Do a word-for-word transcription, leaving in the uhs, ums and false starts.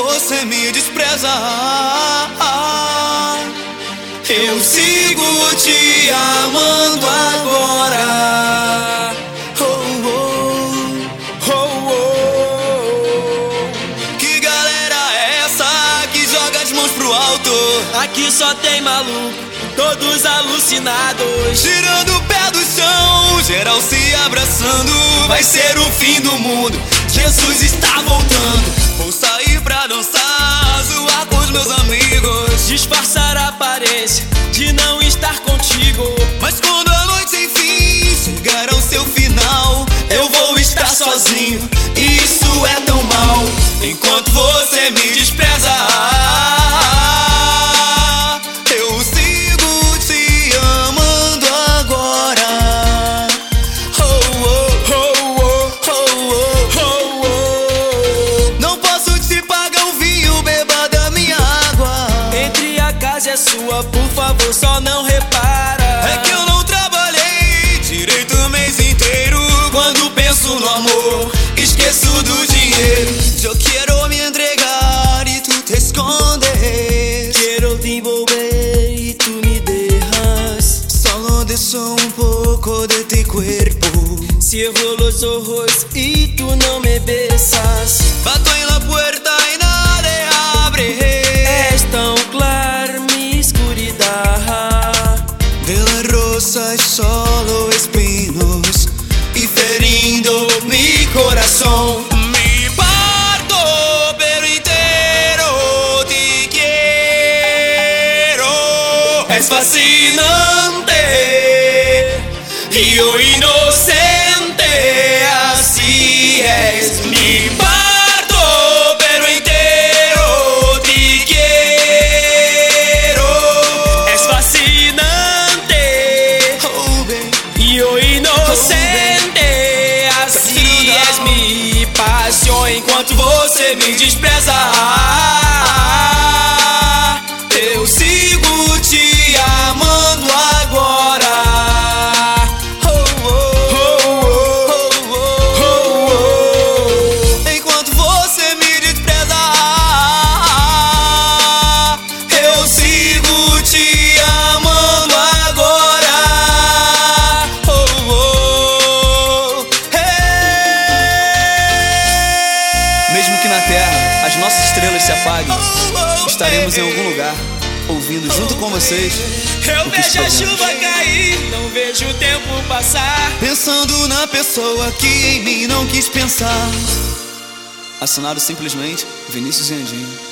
você me despreza, eu sigo te amando agora. Oh, oh, oh, oh. Que galera é essa que joga as mãos pro alto? Aqui só tem maluco, todos alucinados, tirando o pé do chão, geral se abraçando. Vai ser o fim do mundo, Jesus está voltando. Vou sair pra dançar, zoar com os meus amigos, disfarçar a aparência de não estar contigo. Mas quando a noite enfim chegar ao seu final, eu vou estar sozinho, e isso é tão mal. Enquanto você me despreza, eu sigo te amando agora. Oh, oh, oh, oh, oh, oh, oh, oh. Não posso te pagar um vinho, beba da minha água. Entre a casa é sua, por favor, só não repara. É que eu não trabalhei direito o mês inteiro. Quando penso no amor, esqueço do dinheiro. Eu quero me entregar y tú te escondes. Quiero te envolver y tú me dejas. Solo deseo un poco de tu cuerpo. Cierro los ojos y tú no me besas. Bato en la puerta y nadie abre. Es tan clara mi escuridad. De las rosas solo espinos y ferindo mi corazón. Me parto pero entero te quiero. Es fascinante y yo inocente, así es. Me parto pero entero te quiero. Es fascinante Oh, baby. y yo inocente, así es mi pasión. Enquanto você me despreza, eu sigo te amando agora. Oh, oh, oh, oh, oh, oh, oh. Enquanto você me despreza, eu sigo te amando agora. Oh, oh, hey. Mesmo que na terra as nossas estrelas se apaguem, estaremos em algum lugar, ouvindo junto com vocês. Eu o que vejo a escolhemos. chuva cair, não vejo o tempo passar. Pensando na pessoa que em mim não quis pensar. Assinado simplesmente Vinícius Anjinho.